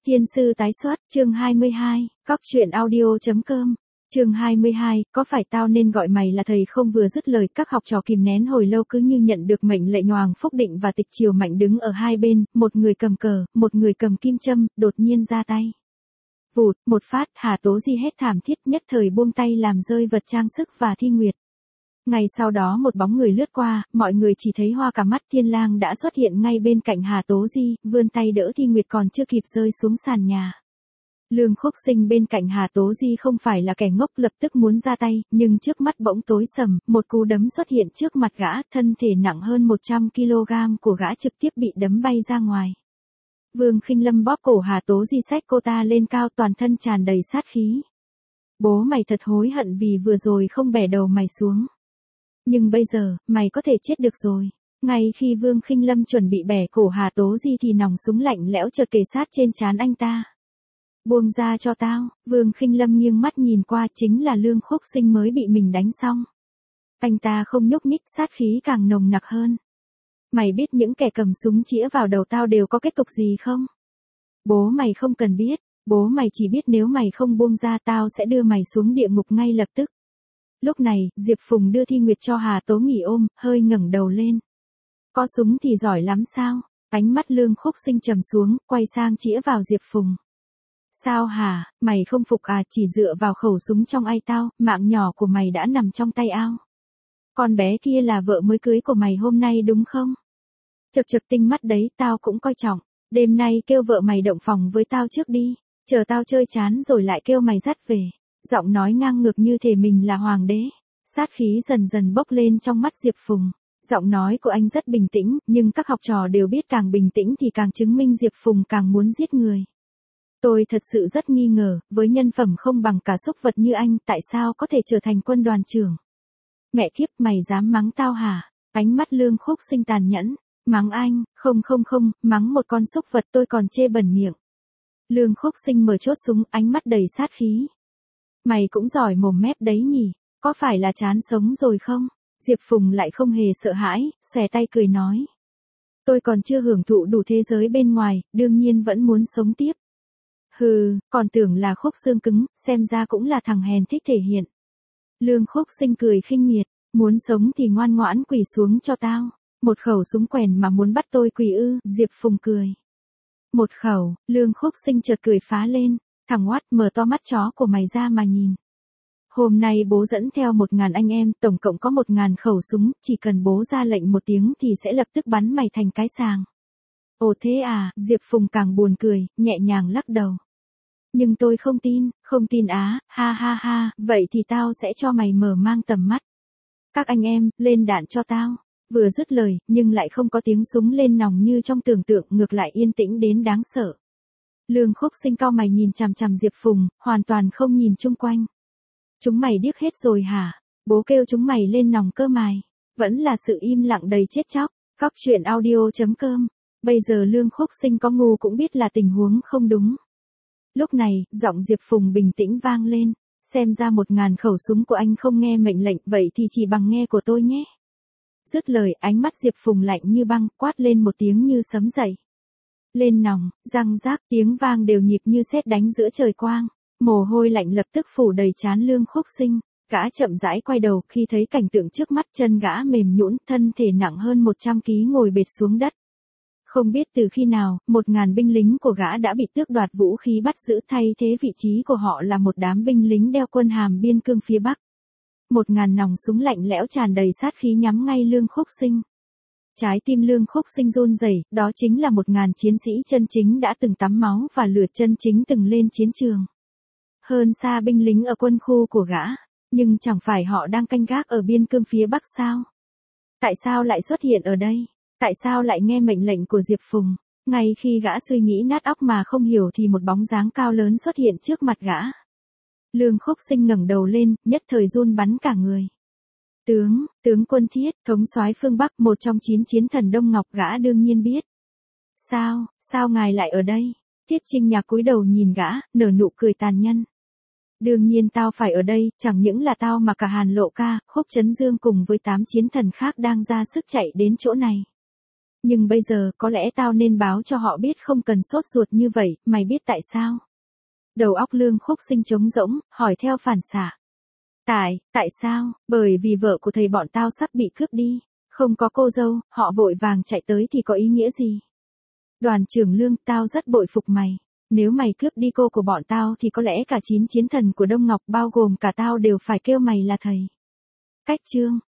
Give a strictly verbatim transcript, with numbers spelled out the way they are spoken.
Thiên sư tái xuất, chương hai mươi hai, cóc truyện audio.com, chương hai mươi hai, có phải tao nên gọi mày là thầy không? Vừa dứt lời, các học trò kìm nén hồi lâu cứ như nhận được mệnh lệnh. Nhoàng Phúc Định và Tịch Triều Mạnh đứng ở hai bên, một người cầm cờ, một người cầm kim châm, đột nhiên ra tay. Vụt, một phát, Hà Tố Di hét thảm thiết, nhất thời buông tay làm rơi vật trang sức và Thi Nguyệt. Ngay sau đó một bóng người lướt qua, mọi người chỉ thấy hoa cả mắt. Thiên Lang đã xuất hiện ngay bên cạnh Hà Tố Di, vươn tay đỡ Thi Nguyệt còn chưa kịp rơi xuống sàn nhà. Lương Khúc Sinh bên cạnh Hà Tố Di không phải là kẻ ngốc, lập tức muốn ra tay, nhưng trước mắt bỗng tối sầm, một cú đấm xuất hiện trước mặt gã, thân thể nặng hơn một trăm ki lô gam của gã trực tiếp bị đấm bay ra ngoài. Vương Khinh Lâm bóp cổ Hà Tố Di, xách cô ta lên cao, toàn thân tràn đầy sát khí. Bố mày thật hối hận vì vừa rồi không bẻ đầu mày xuống. Nhưng bây giờ, mày có thể chết được rồi. Ngay khi Vương Khinh Lâm chuẩn bị bẻ cổ Hà Tố Di thì nòng súng lạnh lẽo chợt kề sát trên trán anh ta. Buông ra cho tao. Vương Khinh Lâm nghiêng mắt nhìn qua, chính là Lương Khúc Sinh mới bị mình đánh xong. Anh ta không nhúc nhích, sát khí càng nồng nặc hơn. Mày biết những kẻ cầm súng chĩa vào đầu tao đều có kết cục gì không? Bố mày không cần biết, bố mày chỉ biết nếu mày không buông ra tao sẽ đưa mày xuống địa ngục ngay lập tức. Lúc này, Diệp Phùng đưa Thi Nguyệt cho Hà Tố nghỉ ôm, hơi ngẩng đầu lên. Có súng thì giỏi lắm sao? Ánh mắt Lương Khúc Sinh trầm xuống, quay sang chĩa vào Diệp Phùng. Sao hả, mày không phục à? Chỉ dựa vào khẩu súng trong tay tao, mạng nhỏ của mày đã nằm trong tay ao. Con bé kia là vợ mới cưới của mày hôm nay đúng không? Chật chật tinh mắt đấy, tao cũng coi trọng. Đêm nay kêu vợ mày động phòng với tao trước đi, chờ tao chơi chán rồi lại kêu mày dắt về. Giọng nói ngang ngược như thể mình là hoàng đế. Sát khí dần dần bốc lên trong mắt Diệp Phùng. Giọng nói của anh rất bình tĩnh, nhưng các học trò đều biết càng bình tĩnh thì càng chứng minh Diệp Phùng càng muốn giết người. Tôi thật sự rất nghi ngờ, với nhân phẩm không bằng cả súc vật như anh, tại sao có thể trở thành quân đoàn trưởng? Mẹ kiếp, mày dám mắng tao hả? Ánh mắt Lương Khúc Sinh tàn nhẫn. Mắng anh, không không không, mắng một con súc vật tôi còn chê bẩn miệng. Lương Khúc Sinh mở chốt súng, ánh mắt đầy sát khí. Mày cũng giỏi mồm mép đấy nhỉ, có phải là chán sống rồi không? Diệp Phùng lại không hề sợ hãi, xòe tay cười nói. Tôi còn chưa hưởng thụ đủ thế giới bên ngoài, đương nhiên vẫn muốn sống tiếp. Hừ, còn tưởng là khúc xương cứng, xem ra cũng là thằng hèn thích thể hiện. Lương Khúc Sinh cười khinh miệt, muốn sống thì ngoan ngoãn quỳ xuống cho tao. Một khẩu súng quèn mà muốn bắt tôi quỳ ư? Diệp Phùng cười. Một khẩu, Lương Khúc Sinh chợt cười phá lên. Thằng oát, mở to mắt chó của mày ra mà nhìn. Hôm nay bố dẫn theo một ngàn anh em, tổng cộng có một ngàn khẩu súng, chỉ cần bố ra lệnh một tiếng thì sẽ lập tức bắn mày thành cái sàng. Ồ thế à? Diệp Phùng càng buồn cười, nhẹ nhàng lắc đầu. Nhưng tôi không tin, không tin á, ha ha ha, vậy thì tao sẽ cho mày mở mang tầm mắt. Các anh em, lên đạn cho tao. Vừa dứt lời, nhưng lại không có tiếng súng lên nòng như trong tưởng tượng, ngược lại yên tĩnh đến đáng sợ. Lương Khúc Sinh cau mày nhìn chằm chằm Diệp Phùng, hoàn toàn không nhìn chung quanh. Chúng mày điếc hết rồi hả? Bố kêu chúng mày lên nòng cơ mày. Vẫn là sự im lặng đầy chết chóc. Cóc truyện audio.com. Bây giờ Lương Khúc Sinh có ngu cũng biết là tình huống không đúng. Lúc này, giọng Diệp Phùng bình tĩnh vang lên. Xem ra một ngàn khẩu súng của anh không nghe mệnh lệnh, vậy thì chỉ bằng nghe của tôi nhé. Dứt lời, ánh mắt Diệp Phùng lạnh như băng, quát lên một tiếng như sấm dậy. Lên nòng, răng rác, tiếng vang đều nhịp như sét đánh giữa trời quang. Mồ hôi lạnh lập tức phủ đầy trán Lương Khúc Sinh. Gã chậm rãi quay đầu, khi thấy cảnh tượng trước mắt, chân gã mềm nhũn, thân thể nặng hơn một trăm ki lô gam ngồi bệt xuống đất. Không biết từ khi nào, một ngàn binh lính của gã đã bị tước đoạt vũ khí bắt giữ, thay thế vị trí của họ là một đám binh lính đeo quân hàm biên cương phía Bắc. Một ngàn nòng súng lạnh lẽo tràn đầy sát khí nhắm ngay Lương Khúc Sinh. Trái tim Lương Khúc Sinh run rẩy, đó chính là một ngàn chiến sĩ chân chính đã từng tắm máu và lửa, chân chính từng lên chiến trường. Hơn xa binh lính ở quân khu của gã, nhưng chẳng phải họ đang canh gác ở biên cương phía Bắc sao? Tại sao lại xuất hiện ở đây? Tại sao lại nghe mệnh lệnh của Diệp Phùng? Ngay khi gã suy nghĩ nát óc mà không hiểu thì một bóng dáng cao lớn xuất hiện trước mặt gã. Lương Khúc Sinh ngẩng đầu lên, nhất thời run bắn cả người. Tướng, tướng Quân Thiết, thống soái phương Bắc, một trong chín chiến thần Đông Ngọc, gã đương nhiên biết. Sao, sao ngài lại ở đây? Thiết Trinh Nhạc cúi đầu nhìn gã, nở nụ cười tàn nhẫn. Đương nhiên tao phải ở đây, chẳng những là tao mà cả Hàn Lộ Ca, Khúc Chấn Dương cùng với tám chiến thần khác đang ra sức chạy đến chỗ này. Nhưng bây giờ có lẽ tao nên báo cho họ biết không cần sốt ruột như vậy, mày biết tại sao? Đầu óc Lương Khúc Sinh trống rỗng, hỏi theo phản xạ. Tại, tại sao? Bởi vì vợ của thầy bọn tao sắp bị cướp đi. Không có cô dâu, họ vội vàng chạy tới thì có ý nghĩa gì? Đoàn trưởng Lương, tao rất bội phục mày. Nếu mày cướp đi cô của bọn tao thì có lẽ cả chín chiến thần của Đông Ngọc bao gồm cả tao đều phải kêu mày là thầy. Cách chương